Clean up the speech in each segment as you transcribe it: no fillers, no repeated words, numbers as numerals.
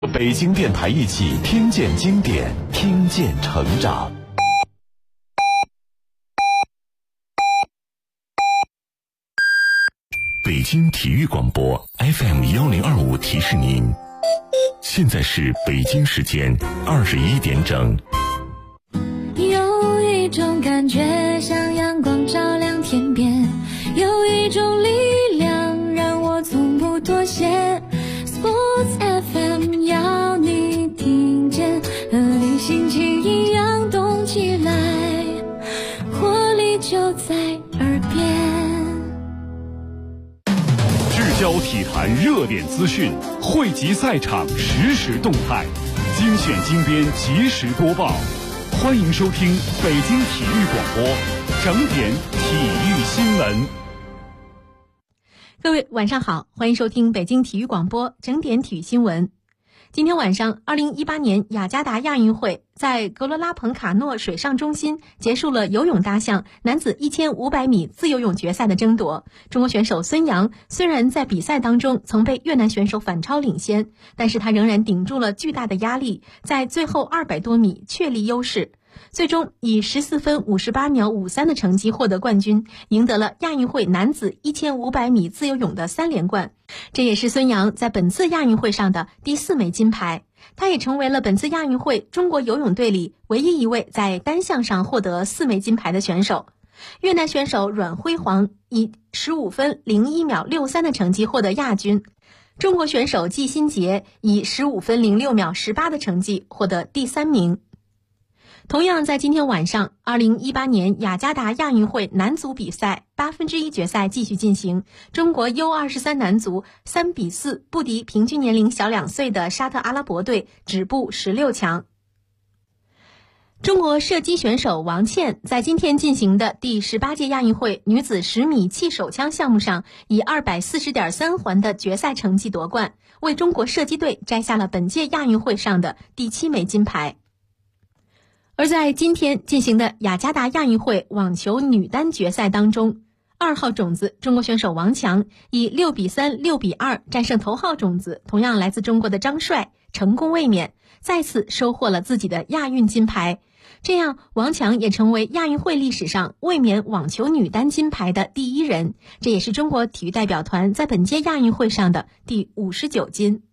北京电台一起听见经典，听见成长。北京体育广播 FM1025 提示您，现在是北京时间21点整。 有一种感觉像阳光照亮天边，有一种力量让我从不妥协。Sports FM 要你听见，和你心情一样动起来，活力就在耳边。 聚焦体坛热点资讯，汇集赛场实时动态，精选精编及时播报。欢迎收听北京体育广播整点体育新闻。 各位晚上好，欢迎收听北京体育广播整点体育新闻。今天晚上2018年雅加达亚运会在格罗拉彭卡诺水上中心结束了游泳大项男子1500米自由泳决赛的争夺。中国选手孙杨虽然在比赛当中曾被越南选手反超领先，但是他仍然顶住了巨大的压力，在最后200多米确立优势，最终以14分58秒53的成绩获得冠军，赢得了亚运会男子1500米自由泳的3连冠。这也是孙杨在本次亚运会上的第4枚金牌，他也成为了本次亚运会中国游泳队里唯一一位在单项上获得4枚金牌的选手。越南选手阮辉煌以15分01秒63的成绩获得亚军，中国选手季新杰以15分06秒18的成绩获得第3名。同样在今天晚上，2018年雅加达亚运会男足比赛1/8决赛继续进行，中国 U23 男足3比4不敌平均年龄小2岁的沙特阿拉伯队，止步16强。中国射击选手王倩在今天进行的第18届亚运会女子10米气手枪项目上，以240.3环的决赛成绩夺冠，为中国射击队摘下了本届亚运会上的第7枚金牌。而在今天进行的雅加达亚运会网球女单决赛当中，2号种子中国选手王强以6比3、6比2战胜头号种子同样来自中国的张帅，成功卫冕，再次收获了自己的亚运金牌。这样王强也成为亚运会历史上卫冕网球女单金牌的第1人，这也是中国体育代表团在本届亚运会上的第59金。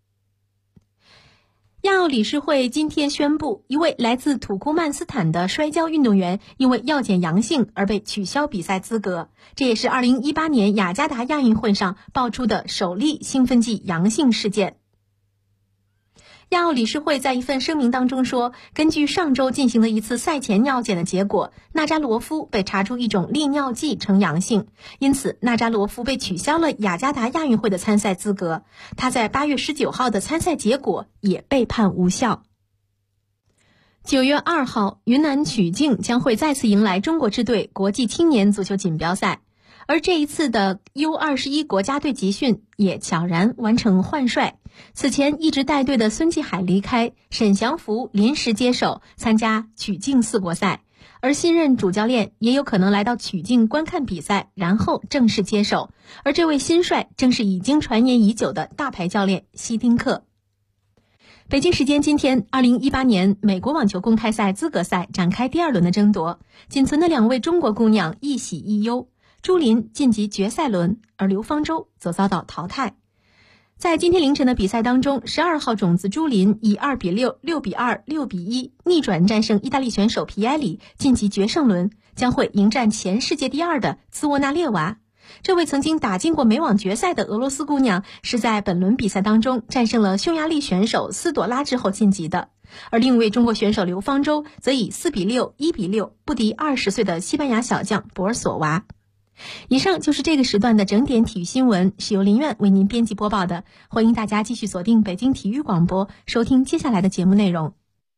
亚奥理事会今天宣布，一位来自土库曼斯坦的摔跤运动员因为药检阳性而被取消比赛资格，这也是2018年雅加达亚运会上爆出的首例兴奋剂阳性事件。亚奥理事会在一份声明当中说，根据上周进行的一次赛前尿检的结果，纳扎罗夫被查出一种利尿剂呈阳性，因此纳扎罗夫被取消了雅加达亚运会的参赛资格，他在8月19号的参赛结果也被判无效。9月2号，云南曲靖将会再次迎来中国支队国际青年足球锦标赛，而这一次的 U21 国家队集训也悄然完成换帅。此前一直带队的孙继海离开，沈祥福临时接手参加曲靖4国赛，而新任主教练也有可能来到曲靖观看比赛，然后正式接手。而这位新帅正是已经传言已久的大牌教练希丁克。北京时间今天，2018年美国网球公开赛资格赛展开第2轮的争夺，仅存的2位中国姑娘一喜一忧，朱琳晋级决赛轮，而刘方舟则遭到淘汰。在今天凌晨的比赛当中，12号种子朱琳以2比6、6比2、6比1逆转战胜意大利选手皮埃里，晋级决胜轮，将会迎战前世界第2的兹沃纳列娃。这位曾经打进过美网决赛的俄罗斯姑娘，是在本轮比赛当中战胜了匈牙利选手斯朵拉之后晋级的。而另一位中国选手刘方舟则以4比6、1比6不敌20岁的西班牙小将博尔索娃。以上就是这个时段的整点体育新闻，是由林苑为您编辑播报的。欢迎大家继续锁定北京体育广播，收听接下来的节目内容。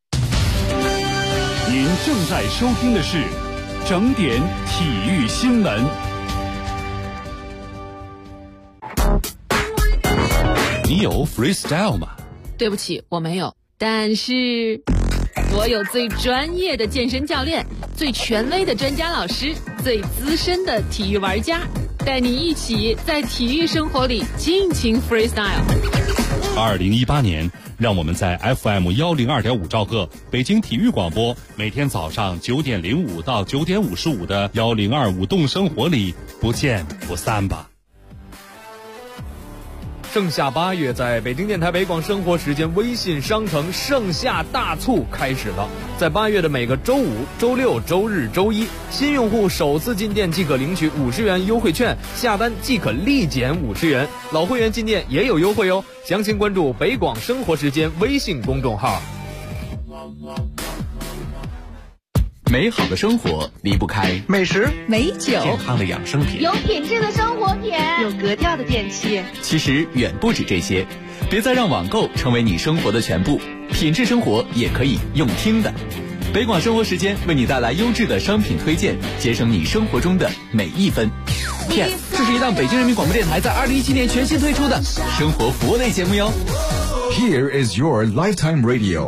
您正在收听的是整点体育新闻。 你有 freestyle 吗？ 对不起，我没有，但是我有最专业的健身教练，最权威的专家老师，最资深的体育玩家，带你一起在体育生活里尽情 freestyle。 2018年，让我们在 FM 102.5兆赫北京体育广播每天早上9点05到9点55的1025舞动生活里不见不散吧。 盛夏8月，在北京电台北广生活时间微信商城盛夏大促开始了。在8月的每个周五、周六、周日、周一，新用户首次进店即可领取50元优惠券，下单即可立减50元。老会员进店也有优惠哦，详情关注北广生活时间微信公众号。 美好的生活离不开美食、 美酒、 健康的养生品、 有品质的生活品、 有格调的电器。 其实远不止这些，别再让网购成为你生活的全部，品质生活也可以用听的。北广生活时间为你带来优质的商品推荐，节省你生活中的每一分。Yes， 这是一档北京人民广播电台在2017年全新推出的生活服务类节目哟。 Here is your lifetime radio。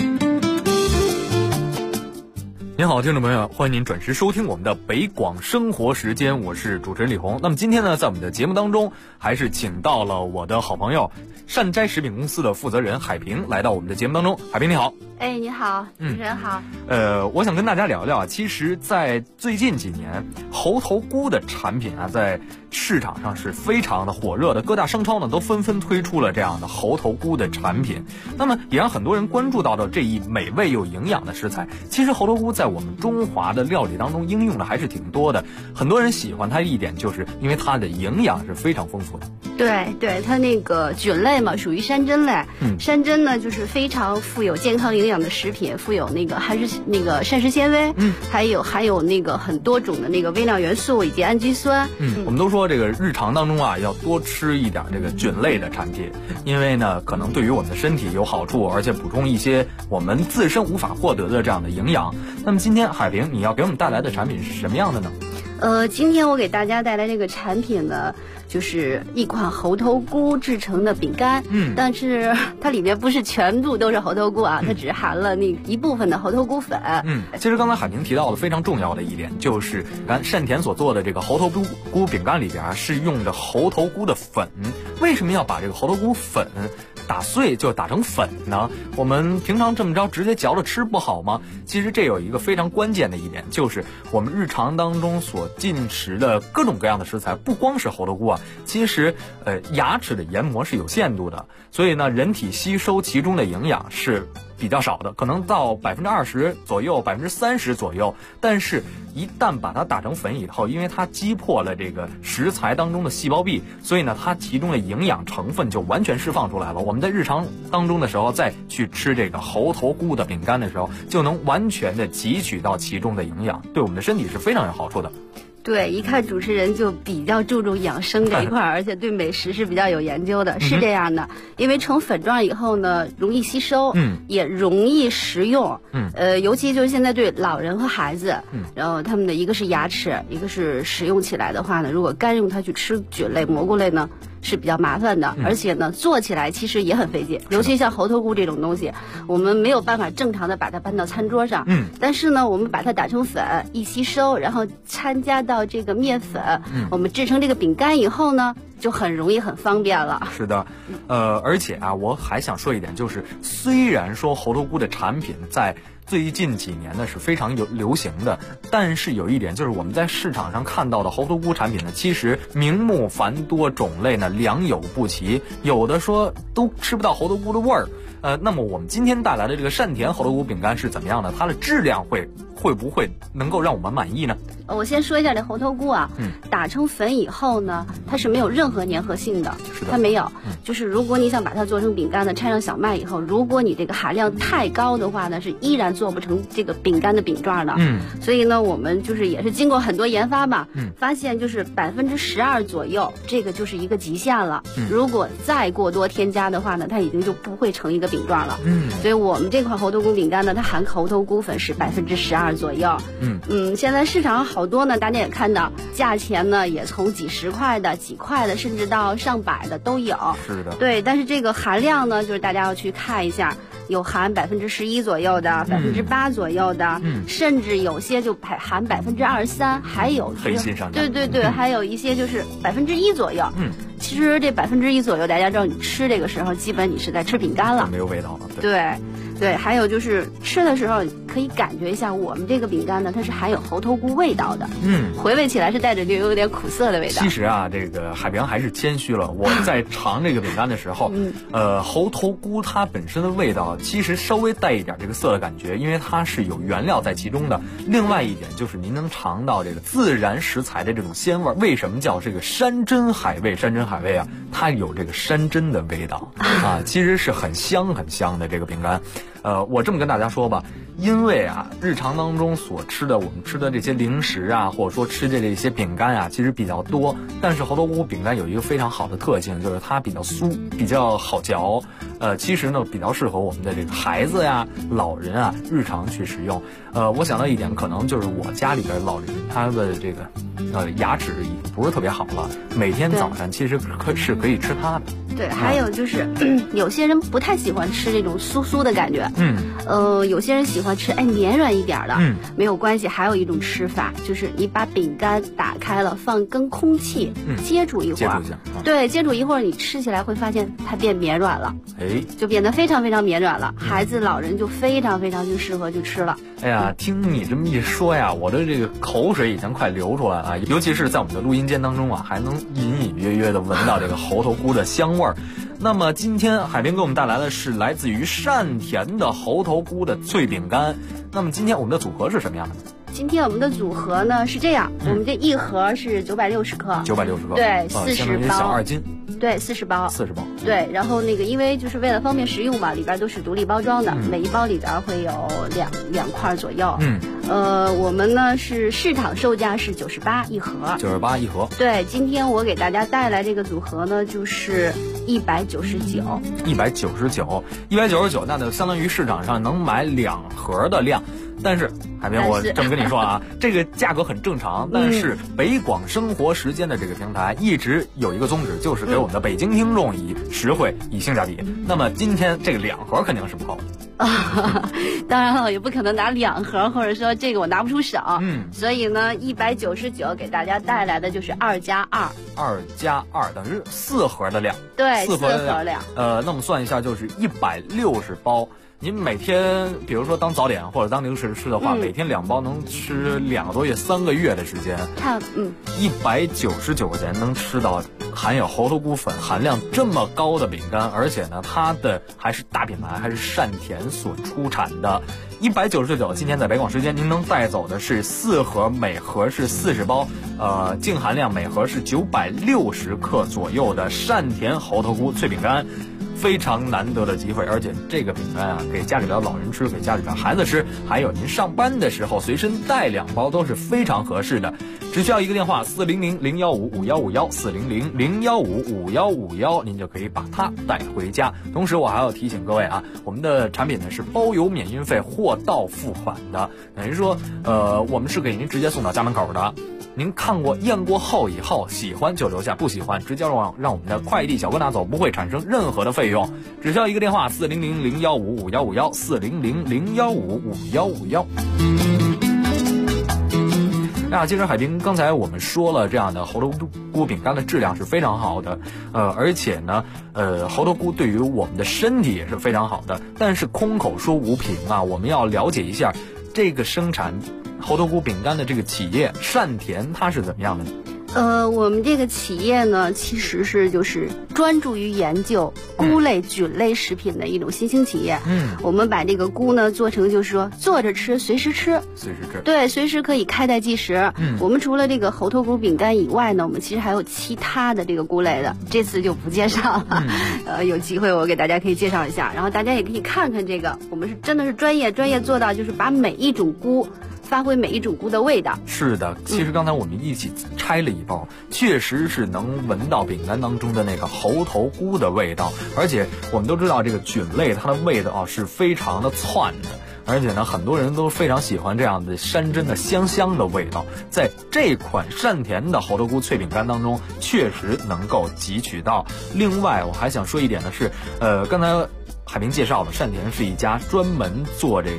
您好，听众朋友，欢迎您准时收听我们的北广生活时间，我是主持人李红。那么今天呢，在我们的节目当中，还是请到了我的好朋友善斋食品公司的负责人海平来到我们的节目当中。海平你好。 哎，你好，主持人好。 我想跟大家聊聊啊，其实在最近几年，猴头菇的产品啊，在市场上是非常的火热的，各大商超呢都纷纷推出了这样的猴头菇的产品。那么也让很多人关注到了这一美味又营养的食材。其实猴头菇在我们中华的料理当中应用的还是挺多的，很多人喜欢它一点就是因为它的营养是非常丰富的。 对，它那个菌类嘛，属于山珍类。山珍呢就是非常富有健康营养的食品，富有那个还是那个膳食纤维，还有那个很多种的那个微量元素以及氨基酸。 我们都说这个日常当中啊，要多吃一点这个菌类的产品，因为呢可能对于我们的身体有好处，而且补充一些我们自身无法获得的这样的营养。那么今天海平你要给我们带来的产品是什么样的呢？ 今天我给大家带来这个产品呢，就是一款猴头菇制成的饼干。但是它里面不是全部都是猴头菇啊，它只含了那一部分的猴头菇粉。 其实刚才海平提到了非常重要的一点，就是善田所做的这个猴头菇饼干里边是用的猴头菇的粉。为什么要把这个猴头菇粉打碎就打成粉呢？我们平常这么着直接嚼着吃不好吗？其实这有一个非常关键的一点，就是我们日常当中所进食的各种各样的食材，不光是猴头菇啊，其实牙齿的研磨是有限度的，所以呢人体吸收其中的营养是比较少的，可能到20%左右，30%左右。但是一旦把它打成粉以后，因为它击破了这个食材当中的细胞壁，所以呢它其中的营养成分就完全释放出来了。我们在日常当中的时候再去吃这个猴头菇的饼干的时候，就能完全的汲取到其中的营养，对我们的身体是非常有好处的。 对，一看主持人就比较注重养生这一块，而且对美食是比较有研究的，是这样的。因为成粉状以后呢，容易吸收，也容易食用，尤其就是现在对老人和孩子，然后他们的一个是牙齿，一个是食用起来的话呢，如果干用它去吃菌类、蘑菇类呢，是比较麻烦的，而且呢做起来其实也很费劲，尤其像猴头菇这种东西，我们没有办法正常的把它搬到餐桌上，但是呢我们把它打成粉，一吸收，然后掺加到这个面粉，我们制成这个饼干以后呢，就很容易很方便了。 是的，而且啊，我还想说一点，就是虽然说猴头菇的产品在最近几年呢是非常流行的，但是有一点就是我们在市场上看到的猴头菇产品呢，其实名目繁多，种类呢良莠不齐，有的说都吃不到猴头菇的味儿。那么我们今天带来的这个善田猴头菇饼干是怎么样的？它的质量会不会能够让我们满意呢？ 我先说一下这猴头菇啊，打成粉以后呢，它是没有任何粘合性的，它没有。就是如果你想把它做成饼干呢，掺上小麦以后，如果你这个含量太高的话呢，是依然做不成这个饼干的饼状的。所以呢，我们就是也是经过很多研发吧，发现就是12%左右，这个就是一个极限了。如果再过多添加的话呢，它已经就不会成一个饼状了。所以我们这款猴头菇饼干呢，它含猴头菇粉是12%左右。现在市场上好多呢，大家也看到，价钱呢也从几十块的、几块的，甚至到上百的都有。 是的， 对，但是这个含量呢，就是大家要去看一下，有含11%左右的、8%左右的，甚至有些就含23%，还有黑心商家。 对，还有一些就是1%左右。 其实这1%左右，大家知道你吃这个时候，基本你是在吃饼干了， 没有味道了。 对，还有就是吃的时候可以感觉一下，我们这个饼干呢，它是含有猴头菇味道的，回味起来是带着有点苦涩的味道。 其实啊，这个海平还是谦虚了。我在尝这个饼干的时候，猴头菇它本身的味道其实稍微带一点这个涩的感觉，因为它是有原料在其中的。另外一点就是您能尝到这个自然食材的这种鲜味。为什么叫这个山珍海味？山珍海味啊，它有这个山珍的味道啊，其实是很香很香的这个饼干。我这么跟大家说吧，因为啊，日常当中所吃的我们吃的这些零食啊，或者说吃的这些饼干啊，其实比较多。但是猴头菇饼干有一个非常好的特性，就是它比较酥，比较好嚼。其实呢，比较适合我们的这个孩子呀、老人啊日常去食用。我想到一点，可能就是我家里边老人他的这个牙齿已经不是特别好了，每天早上其实是可以吃它的。 对，还有就是有些人不太喜欢吃这种酥酥的感觉，有些人喜欢吃绵软一点的，没有关系。还有一种吃法就是你把饼干打开了，跟空气接触一会儿，对，接触一会儿，你吃起来会发现它变绵软了，就变得非常非常绵软了。孩子、老人就非常非常就适合去吃了。 哎呀，听你这么一说呀，我的这个口水已经快流出来了，尤其是在我们的录音间当中啊，还能隐隐约约的闻到这个猴头菇的香味儿。那么今天海边给我们带来的是来自于善田的猴头菇的脆饼干。那么今天我们的组合是什么样的？ 今天我们的组合呢是这样，我们这一盒是960克 ，960克， 对，40包， 小2斤， 对，40包，对。然后那个因为就是为了方便食用嘛，里边都是独立包装的，每一包里边会有两块左右。我们呢是市场售价是98一盒，98一盒。对，今天我给大家带来这个组合呢就是199，那就相当于市场上能买2盒的量。但是海边，我这么跟你说啊，这个价格很正常。但是北广生活时间的这个平台一直有一个宗旨，就是给我们的北京听众以实惠、以性价比。那么今天这个2盒肯定是不够的。 当然了，也不可能拿2盒，或者说这个我拿不出手。所以呢，199给大家带来的就是2+2，2+2等于4盒的量。对，4盒量。 那么算一下就是160包。您每天比如说当早点或者当零食吃的话，每天2包能吃2个多月、3个月的时间。199块钱能吃到含有猴头菇粉含量这么高的饼干，而且呢，它的还是大品牌，还是善田所出产的。199，今天在北广时间您能带走的是4盒，每盒是40包，净含量每盒是960克左右的善田猴头菇脆饼干。非常难得的机会，而且这个饼干啊，给家里边老人吃，给家里边孩子吃，还有您上班的时候随身带2包都是非常合适的。只需要一个电话400-015-5151，400-015-5151，您就可以把它带回家。同时我还要提醒各位啊，我们的产品呢是包邮免运费、货到付款的，等于说我们是给您直接送到家门口的。您看过验过后以后，喜欢就留下，不喜欢直接让我们的快递小哥拿走，不会产生任何的费用。只需要一个电话400-015-5151，400-015-5151。其实海滨刚才我们说了，这样的猴头菇饼干的质量是非常好的，而且呢，猴头菇对于我们的身体也是非常好的。但是空口说无凭啊，我们要了解一下这个生产猴头菇饼干的这个企业善田它是怎么样的呢？ 我们这个企业呢，其实是就是专注于研究菇类、菌类食品的一种新兴企业。我们把这个菇呢做成就是说坐着吃，随时吃，对，随时可以开袋即食。我们除了这个猴头菇饼干以外呢，我们其实还有其他的这个菇类的，这次就不介绍了。有机会我给大家可以介绍一下，然后大家也可以看看这个，我们是真的是专业做到就是把每一种菇发挥每一种菇的味道。 是的，其实刚才我们一起拆了一包，确实是能闻到饼干当中的那个猴头菇的味道，而且我们都知道这个菌类它的味道是非常的窜的，而且呢，很多人都非常喜欢这样的山珍的香的味道，在这款善田的猴头菇脆饼干当中确实能够汲取到。另外我还想说一点的是，刚才海平介绍了，善田是一家专门做这个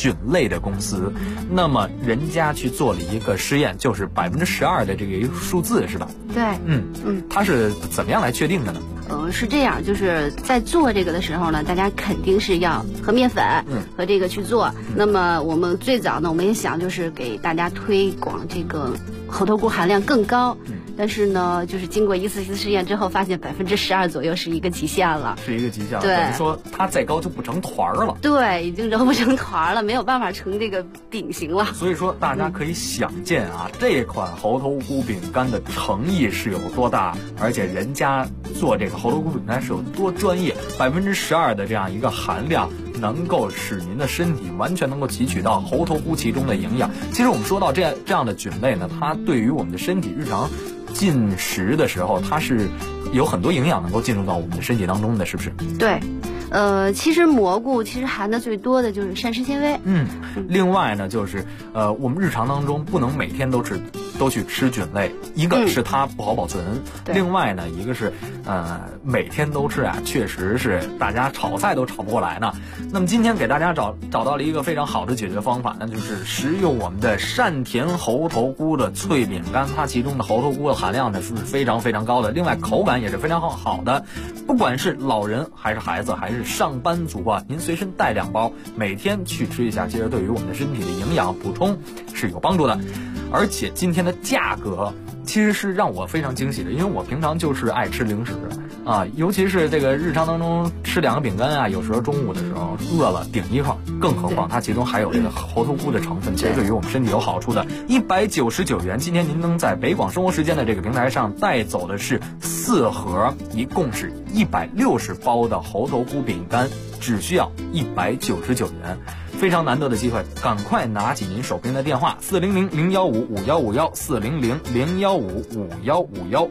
菌类的公司，那么人家去做了一个试验，就是12%的这个一个数字，是吧？ 对， 它是怎么样来确定的呢？ 是这样，就是在做这个的时候呢，大家肯定是要和面粉和这个去做。那么我们最早呢，我们也想就是给大家推广这个猴头菇含量更高。但是呢，就是经过一次试验之后，发现12%左右是一个极限了。 是一个极限了， 对， 等于说它再高就不成团了。 对，已经揉不成团了，没有办法成这个饼形了。 所以说，大家可以想见啊，这款猴头菇饼干的诚意是有多大，而且人家做这个猴头菇饼干是有多专业，12%的这样一个含量，能够使您的身体完全能够汲取到猴头菇其中的营养。其实我们说到这样的菌类呢，它对于我们的身体日常进食的时候，它是有很多营养能够进入到我们的身体当中的，是不是？ 对。其实蘑菇含的最多的就是膳食纤维。 另外呢，就是我们日常当中不能每天都去吃菌类，一个是它不好保存，另外呢，一个是每天都吃啊，确实是大家炒菜都炒不过来呢。那么今天给大家找到了一个非常好的解决方法，那就是食用我们的善甜猴头菇的脆饼干，它其中的猴头菇的含量呢是非常非常高的，另外口感也是非常好的，不管是老人还是孩子还是上班族啊，您随身带2包，每天去吃一下，其实对于我们的身体的营养补充是有帮助的。而且今天的价格其实是让我非常惊喜的，因为我平常就是爱吃零食啊，尤其是这个日常当中吃2个饼干啊，有时候中午的时候饿了顶一块，更何况它其中还有这个猴头菇的成分，其实对于我们身体有好处的。199元，今天您能在北广生活时间的这个平台上带走的是4盒，一共是160包的猴头菇饼干，只需要199元。非常难得的机会，赶快拿起您手边的电话400-015-5151，400-015-5151。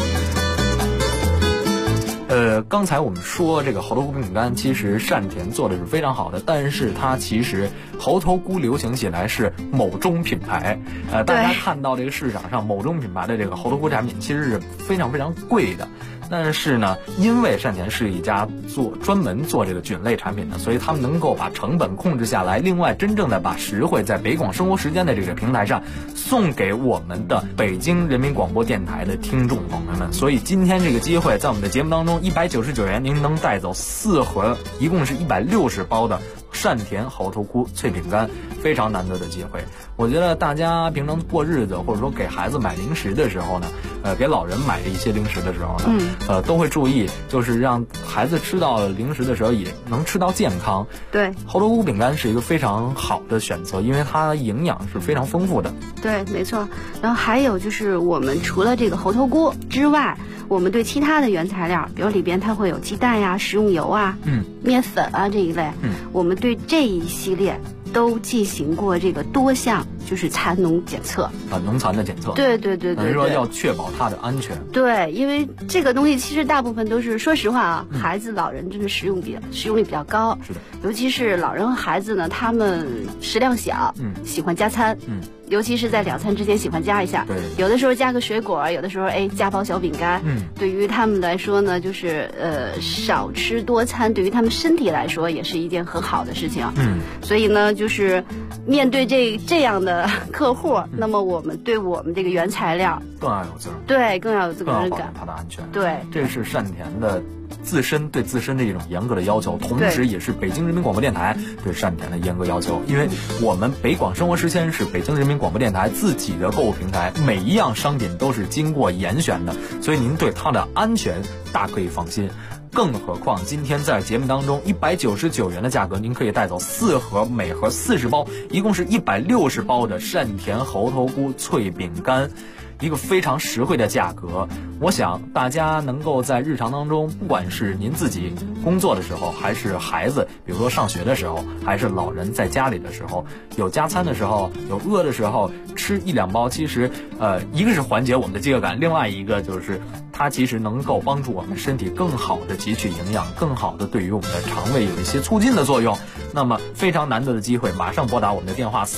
刚才我们说这个猴头菇饼干，其实善甜做的是非常好的，但是它其实猴头菇流行起来是某中品牌，大家看到这个市场上某中品牌的这个猴头菇产品其实是非常非常贵的。但是呢，因为善甜是一家专门做这个菌类产品的，所以他们能够把成本控制下来，另外真正的把实惠在北广生活时间的这个平台上送给我们的北京人民广播电台的听众朋友们。所以今天这个机会在我们的节目当中199元，您能带走4盒，一共是160包的善甜猴头菇脆饼干，非常难得的机会。我觉得大家平常过日子，或者说给孩子买零食的时候呢，给老人买一些零食的时候呢，都会注意，就是让孩子吃到零食的时候也能吃到健康。 对， 猴头菇饼干是一个非常好的选择，因为它营养是非常丰富的。 对，没错。然后还有就是我们除了这个猴头菇之外，我们对其他的原材料，比如里边它会有鸡蛋呀、食用油啊、面粉啊这一类，我们对这一系列都进行过这个多项就是残农检测啊，农残的检测。 对， 等于说要确保它的安全。 对，因为这个东西其实大部分都是，说实话啊，孩子、老人真的使用率比较高。 是的， 尤其是老人和孩子呢，他们食量小，喜欢加餐，尤其是在2餐之间喜欢加一下。 对， 有的时候加个水果，有的时候加包小饼干。对于他们来说呢，就是少吃多餐，对于他们身体来说也是一件很好的事情。所以呢，就是面对这样的客户，那么我们对我们这个原材料更要有责任， 对，更要有责任感， 它的安全。 对， 这是善甜的对自身的一种严格的要求，同时也是北京人民广播电台对善甜的严格要求。因为我们北广生活时间是北京人民广播电台自己的购物平台，每一样商品都是经过严选的，所以您对它的安全大可以放心。更何况今天在节目当中199元的价格，您可以带走4盒，每盒40包，一共是160包的善甜猴头菇脆饼干，一个非常实惠的价格。我想大家能够在日常当中，不管是您自己工作的时候，还是孩子比如说上学的时候，还是老人在家里的时候，有加餐的时候，有饿的时候，吃1-2包，其实一个是缓解我们的饥饿感，另外一个就是它其实能够帮助我们身体更好的汲取营养，更好的对于我们的肠胃有一些促进的作用。那么非常难得的机会，马上拨打我们的电话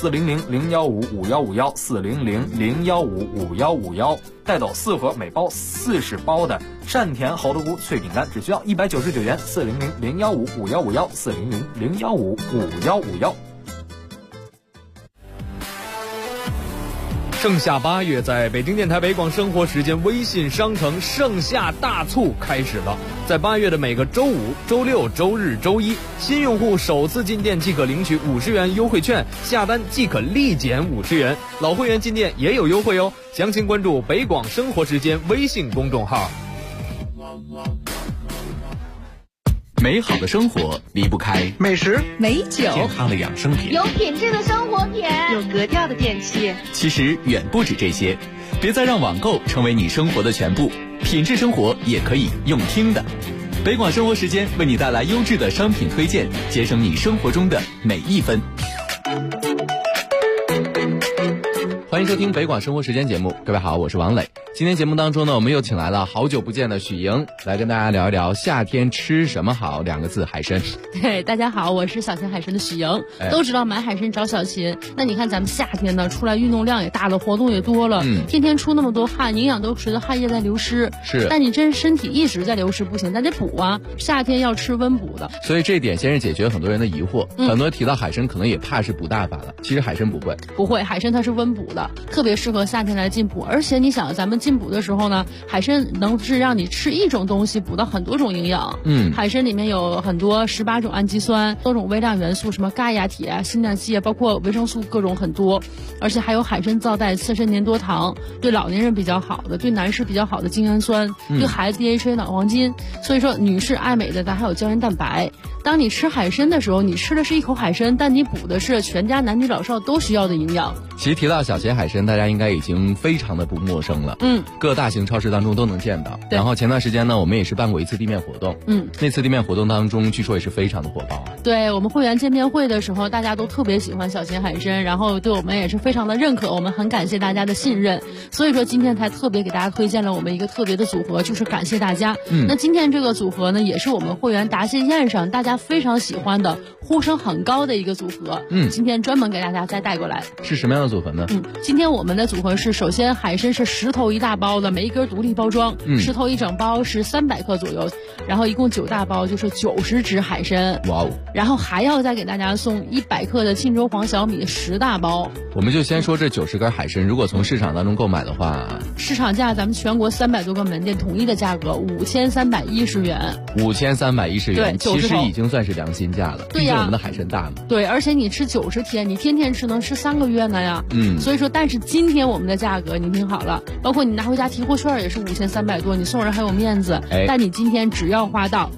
400-015-5151，400-015-5151，带走4盒，每包40包的善甜猴头菇脆饼干，只需要199元，400-015-5151，400-015-5151。 盛夏8月，在北京电台北广生活时间微信商城盛夏大促开始了。在8月的每个周五、周六、周日、周一，新用户首次进店即可领取50元优惠券，下单即可立减50元。老会员进店也有优惠哦。详情关注北广生活时间微信公众号。 美好的生活离不开美食、 美酒、 健康的养生品、 有品质的生活品、 有格调的电器。 其实远不止这些，别再让网购成为你生活的全部，品质生活也可以用听的。北广生活时间为你带来优质的商品推荐，节省你生活中的每一分。欢迎收听北广生活时间节目，各位好，我是王磊。今天节目当中呢，我们又请来了好久不见的许莹，来跟大家聊一聊夏天吃什么好，2个字，海参。 对，大家好，我是小秦海参的许莹。都知道买海参找小秦，那你看咱们夏天呢，出来运动量也大了，活动也多了，天天出那么多汗，营养都随着汗液在流失。 是， 但你真身体一直在流失不行，咱得补啊。夏天要吃温补的， 所以这一点先是解决很多人的疑惑。很多人提到海参，可能也怕是补大发了，其实海参不会， 海参它是温补的，特别适合夏天来进补。而且你想，咱们进补的时候呢，海参能是让你吃一种东西补到很多种营养。海参里面有很多18种氨基酸，多种微量元素，什么钙呀、铁啊、锌啊、硒啊，包括维生素各种很多。而且还有海参皂带刺身粘多糖，对老年人比较好的，对男士比较好的精氨酸，对孩子 DHA 脑黄金。所以说女士爱美的，咱还有胶原蛋白。当你吃海参的时候，你吃的是一口海参，但你补的是全家男女老少都需要的营养。 其实提到小秦海参，大家应该已经非常的不陌生了。各大型超市当中都能见到。然后前段时间呢，我们也是办过一次地面活动。那次地面活动当中，据说也是非常的火爆。 对，我们会员见面会的时候，大家都特别喜欢小秦海参，然后对我们也是非常的认可，我们很感谢大家的信任。所以说今天才特别给大家推荐了我们一个特别的组合，就是感谢大家。那今天这个组合呢，也是我们会员答谢宴上大家非常喜欢的、呼声很高的一个组合。今天专门给大家再带过来。 是什么样的组合呢？ 今天我们的组合是，首先海参是石头1大包的，每一根独立包装，石头1整包是300克左右，然后一共9大包，就是90只海参。 哇哦！ 然后还要再给大家送100克的沁州黄小米10大包。 我们就先说这90根海参，如果从市场当中购买的话， 市场价咱们全国300多个门店统一的价格5310元。 5310元， 对， 其实已经算是良心价了。 对呀， 毕竟我们的海参大嘛。 对，而且你吃90天，你天天吃能吃3个月呢呀。所以说，但是今天我们的价格你听好了，包括你拿回家提货券也是5300多，你送人还有面子。但你今天只要花到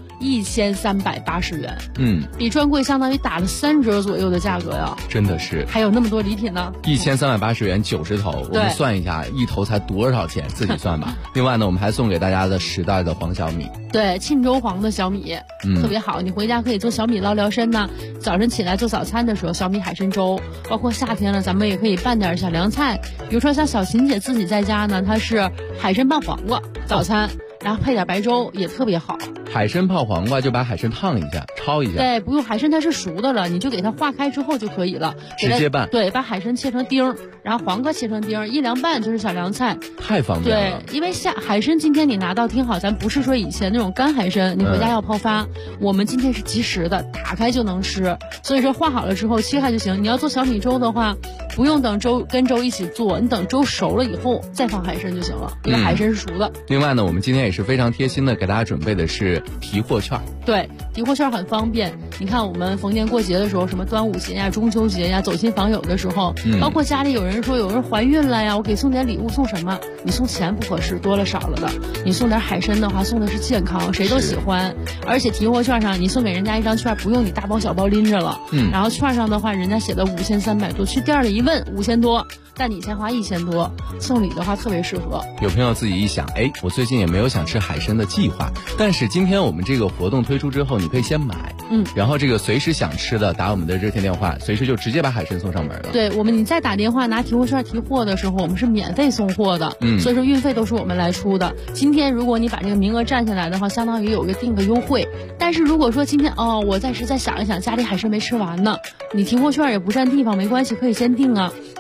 1380元，比专柜相当于打了3折左右的价格呀， 真的是。 还有那么多礼品呢 ，1380元90头，我们算一下，一头才多少钱，自己算吧。另外呢，我们还送给大家的10袋的黄小米， 对，沁州黄的小米，特别好，你回家可以做小米捞辽参呢。早晨起来做早餐的时候，小米海参粥，包括夏天了，咱们也可以拌点小凉菜，比如说像小秦姐自己在家呢，她是海参拌黄瓜早餐。然后配点白粥也特别好。 海参泡黄瓜就把海参烫一下，焯一下。 对，不用，海参它是熟的了，你就给它化开之后就可以了， 直接拌。 对，把海参切成丁儿，然后黄瓜切成丁儿，一凉拌就是小凉菜， 太方便了。 对，因为海参今天你拿到听好，咱不是说以前那种干海参，你回家要泡发，我们今天是即食的，打开就能吃。所以说化好了之后切开就行。你要做小米粥的话，不用等粥跟粥一起做，你等粥熟了以后再放海参就行了，因为海参是熟的。 另外呢，我们今天也是非常贴心的给大家准备的是提货券。 对，提货券很方便。你看我们逢年过节的时候，什么端午节呀、中秋节呀，走亲访友的时候，包括家里有人说有人怀孕了呀，我给送点礼物，送什么？你送钱不合适，多了少了的。你送点海参的话，送的是健康，谁都喜欢。而且提货券上，你送给人家一张券，不用你大包小包拎着了。然后券上的话，人家写的5300多，去店里一问5000多。但你先花1000多，送礼的话特别适合。 有朋友自己一想，哎，我最近也没有想吃海参的计划，但是今天我们这个活动推出之后，你可以先买，然后这个随时想吃的打我们的热线电话，随时就直接把海参送上门了。 对，你再打电话拿提货券提货的时候，我们是免费送货的，所以说运费都是我们来出的。今天如果你把这个名额占下来的话，相当于有个定个优惠。但是如果说今天我暂时再想一想，家里海参没吃完呢，你提货券也不占地方，没关系，可以先定啊。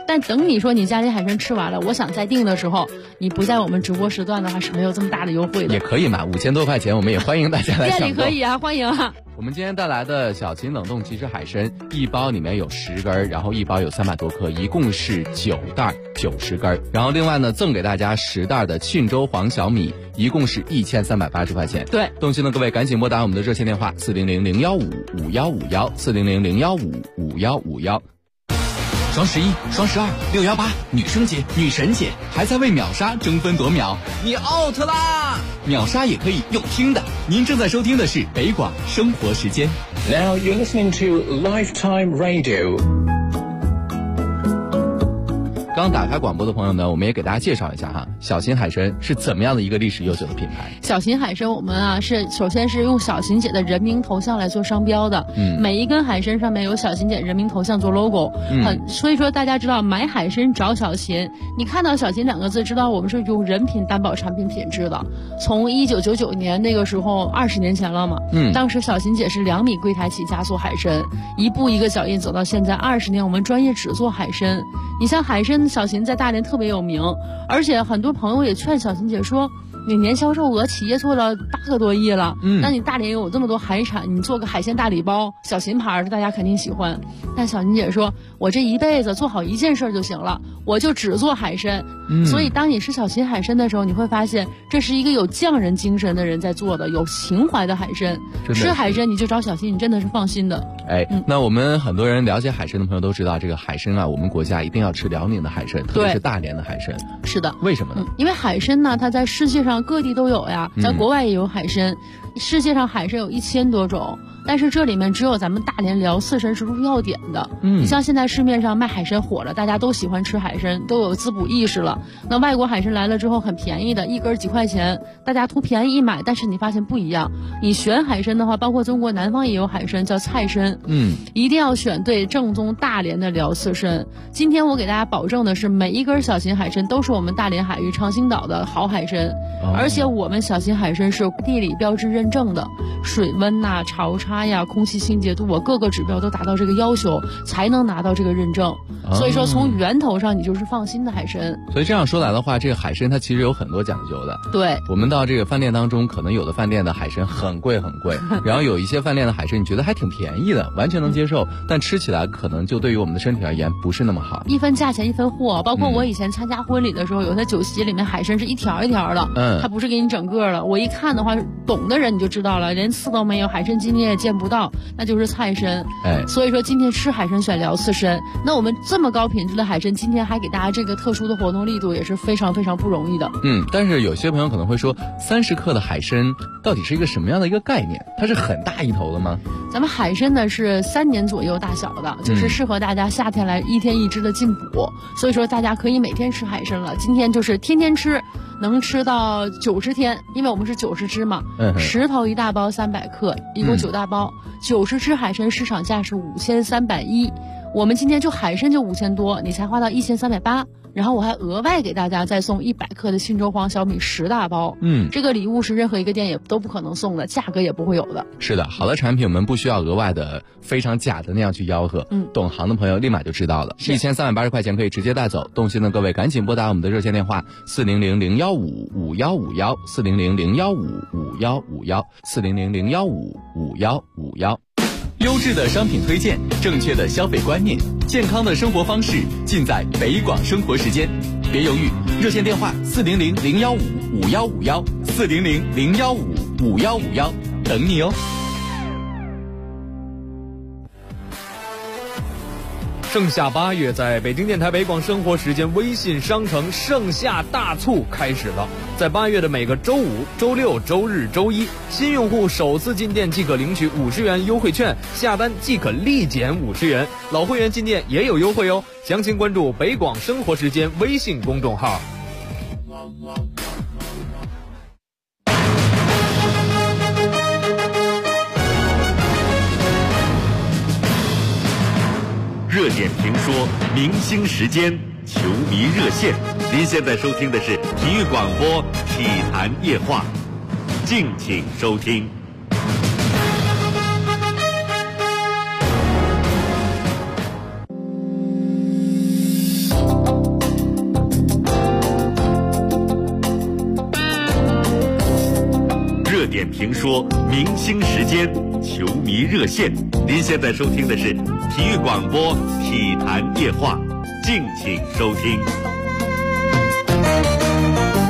但等你说你家里海参吃完了，我想再订的时候，你不在我们直播时段的话是没有这么大的优惠的。 也可以嘛，5000多块钱，我们也欢迎大家来抢购。 店里可以啊，欢迎啊。 我们今天带来的小秦冷冻即食海参，一包里面有10根，然后一包有300多克，一共是9袋90根。然后另外呢，赠给大家10袋的沁州黄小米，一共是1380块钱。 对， 动心的各位赶紧拨打我们的热线电话400-015-5151，400-015-5151。双11、双12、618，女生节、女神节，还在为秒杀争分夺秒，你 out 啦！秒杀也可以用听的。您正在收听的是北广生活时间。 Now you're listening to Lifetime Radio。 刚打开广播的朋友呢，我们也给大家介绍一下哈，小秦海参是怎么样的一个历史悠久的品牌？ 小秦海参我们啊首先是用小秦姐的人名头像来做商标的，每一根海参上面有小秦姐人名头像做 logo，所以说大家知道买海参找小秦，你看到小秦2个字，知道我们是用人品担保产品品质的。从1999年那个时候，20年前了嘛，当时小秦姐是2米柜台起家做海参，一步一个脚印走到现在20年，我们专业只做海参。你像海参，小秦在大连特别有名，而且很多朋友也劝小秦姐说，你年销售额企业做了8个多亿了，那你大连有这么多海产，你做个海鲜大礼包，小秦牌大家肯定喜欢。但小秦姐说，我这一辈子做好一件事就行了，我就只做海参。所以当你吃小秦海参的时候，你会发现这是一个有匠人精神的人在做的，有情怀的海参。吃海参你就找小秦，你真的是放心的。 那我们很多人了解海参的朋友都知道，这个海参啊，我们国家一定要吃辽宁的海参，特别是大连的海参。 是的。 为什么呢？ 因为海参呢，它在世界上各地都有呀，在国外也有海参，世界上海参有1000多种。但是这里面只有咱们大连辽刺参是入药典的。你像现在市面上卖海参火了，大家都喜欢吃海参，都有滋补意识了。那外国海参来了之后很便宜的，一根几块钱，大家图便宜一买。但是你发现不一样，你选海参的话，包括中国南方也有海参叫菜参，一定要选对正宗大连的辽刺参。今天我给大家保证的是，每一根小秦海参都是我们大连海域长兴岛的好海参，而且我们小秦海参是地理标志认证的，水温呐、潮差呀、空气清洁度，我各个指标都达到这个要求，才能拿到这个认证。所以说从源头上你就是放心的海参。 所以这样说来的话，这个海参它其实有很多讲究的。 对， 我们到这个饭店当中，可能有的饭店的海参很贵很贵，然后有一些饭店的海参你觉得还挺便宜的，完全能接受，但吃起来可能就对于我们的身体而言不是那么好。 一分价钱一分货，包括我以前参加婚礼的时候，有些酒席里面海参是一条一条的，它不是给你整个的。我一看的话，懂的人你就知道了，连刺都没有，海参筋你也见不到，那就是菜参。所以说今天吃海参选辽刺参，那我们这么高品质的海参，今天还给大家这个特殊的活动力度，也是非常非常不容易的。 但是有些朋友可能会说，30克的海参到底是一个什么样的一个概念？它是很大一头的吗？ 咱们海参呢是3年左右大小的，就是适合大家夏天来1天1只的进补，所以说大家可以每天吃海参了。今天就是天天吃，能吃到90天，因为我们是90只嘛，10头1大包300克，一共9大包，90只海参市场价是5310，我们今天就海参就5000多，你才花到1380。然后我还额外给大家再送100克的沁州黄小米10大包，这个礼物是任何一个店也都不可能送的，价格也不会有的。 是的，好的产品我们不需要额外的非常假的那样去吆喝，懂行的朋友立马就知道了。1380块钱可以直接带走，动心的各位赶紧拨打我们的热线电话400-015-5151，400-015-5151，400-015-5151。 优质的商品推荐，正确的消费观念，健康的生活方式，尽在北广生活时间。别犹豫，热线电话400-015-5151，400-015-5151，等你哦。 盛夏8月，在北京电台北广生活时间微信商城盛夏大促开始了。在8月的每个周五、周六、周日、周一，新用户首次进店即可领取50元优惠券，下单即可立减50元。老会员进店也有优惠哦。详情关注北广生活时间微信公众号。 热点评说，明星时间，球迷热线。您现在收听的是体育广播体坛夜话，敬请收听。 点评说、明星时间、球迷热线。您现在收听的是体育广播《体坛夜话》，敬请收听。